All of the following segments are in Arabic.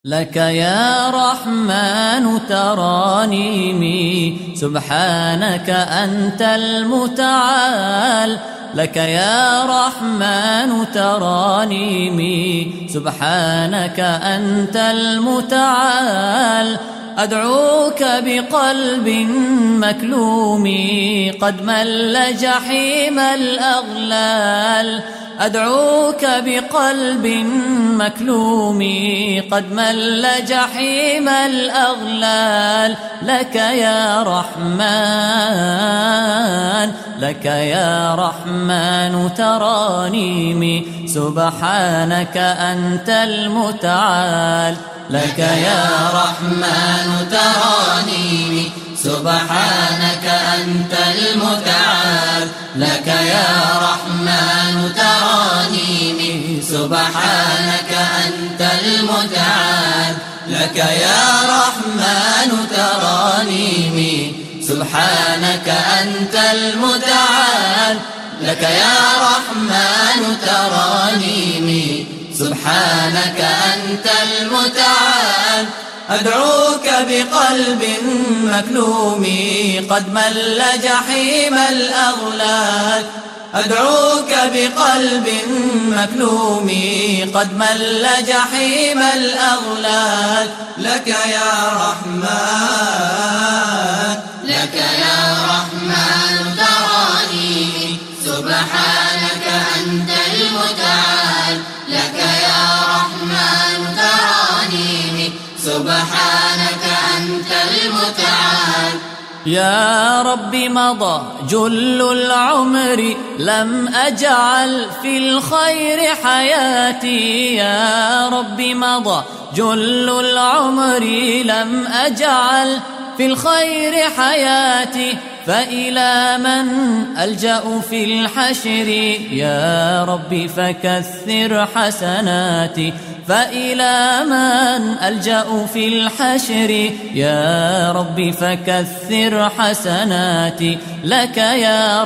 لك يا رحمن ترانيمي سبحانك أنت المتعال. لك يا رحمن ترانيمي سبحانك أنت المتعال. أدعوك بقلب مكلوم قد مل جحيم الأغلال. أدعوك بقلب مكلوم قد مل جحيم الأغلال. لك يا رحمن، لك يا رحمن ترانيمي سبحانك أنت المتعال. لك يا رحمن ترانيمي سبحانك أنت المتعال. لك يا رحمن ترانيمي سبحانك أنت المتعال. لك يا رحمن ترانيمي سبحانك أنت المتعال. لك يا رحمن ترانيمي سبحانك أنت المتعال. أدعوك بقلب مكلوم قد مل جحيم الأغلال. أدعوك بقلب مكلوم قد مل جحيم الأغلال. لك يا رحمن، لك يا رحمن ترانيمي سبحانك أنت المتعال. لك يا رحمن ترانيمي سبحانك أنت المتعال. يا رب مضى جل العمر لم أجعل في الخير حياتي. يا رب مضى جل العمر لم أجعل في الخير حياتي. فإلى من ألجأ في الحشر يا ربي فكثر حسناتي. فإلى من ألجأ في الحشر يا ربي فكثر حسناتي. لك يا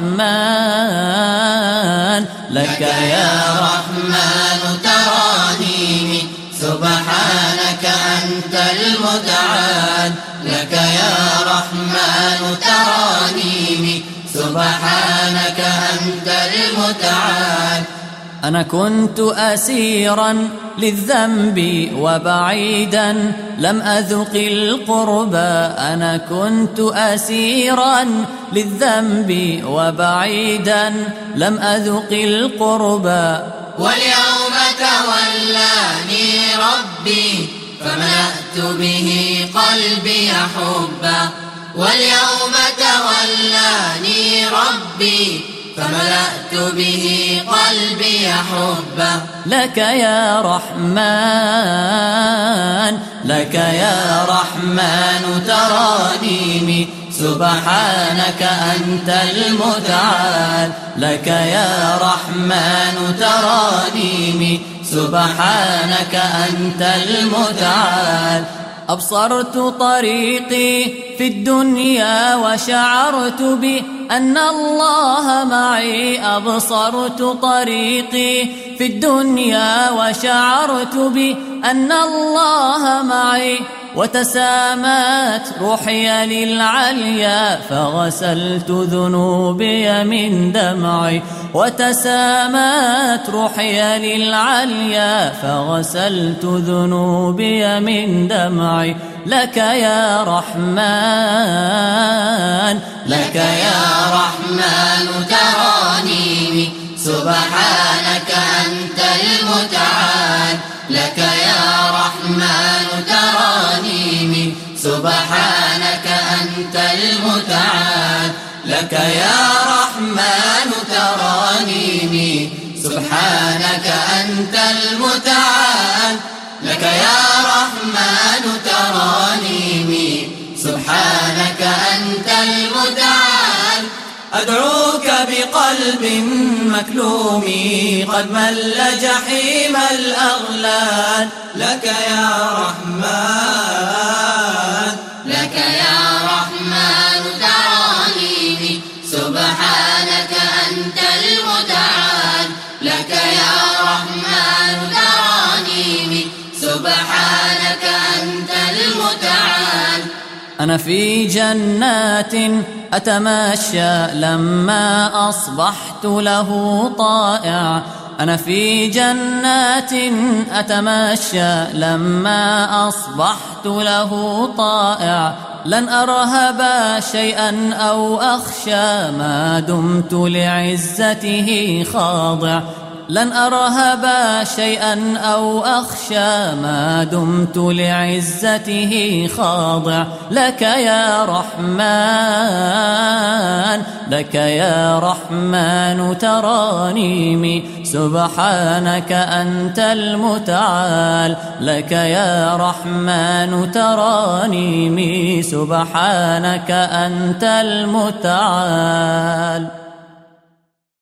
رحمن، لك يا رحمن ترانيمي سبحانك أنت المتعال. لك يا رحمن ترانيمي سبحانك أنت المتعال. أنا كنت أسيرا للذنب وبعيدا لم أذق القربى. أنا كنت أسيرا للذنب وبعيدا لم أذق القربى. واليوم تولاني ربي فملأت به قلبي حبا. واليوم تولاني ربي فملأت به قلبي حبا. لك يا رحمن، لك يا رحمن ترانيمي سبحانك أنت المتعال. لك يا رحمن ترانيمي سبحانك أنت المتعال. أبصرت طريقي في الدنيا وشعرت بأن الله معي. أبصرت طريقي في الدنيا وشعرت بأن الله معي. وتسامت روحي للعليا فغسلت ذنوبي من دمعي. وتسامت روحي للعليا فغسلت ذنوبي من دمعي. لك يا رحمن، لك يا رحمن ترانيمي سبحانك أنت المتعال. لك يا رحمن ترانيمي سبحانك أنت المتعال. لك يا رحمن ترانيمي سبحانك أنت المتعال. لك يا رحمن ترانيمي سبحانك أنت المتعال. أدعوك بقلب مكلوم قد مل جحيم الأغلال. لك يا رحمن، لك يا رحمن ترانيمي سبحانك أنت المتعال. لك يا رحمن ترانيمي سبحانك أنا في جنات أتمشى لما أصبحت له طائع. أنا في جنات أتمشى لما أصبحت له طائع. لن أرهب شيئا أو أخشى ما دمت لعزته خاضع. لن أرهب شيئا أو أخشى ما دمت لعزته خاضع. لك يا رحمن، لك يا رحمن ترانيمي، سبحانك أنت المتعال. لك يا رحمن ترانيمي، سبحانك أنت المتعال.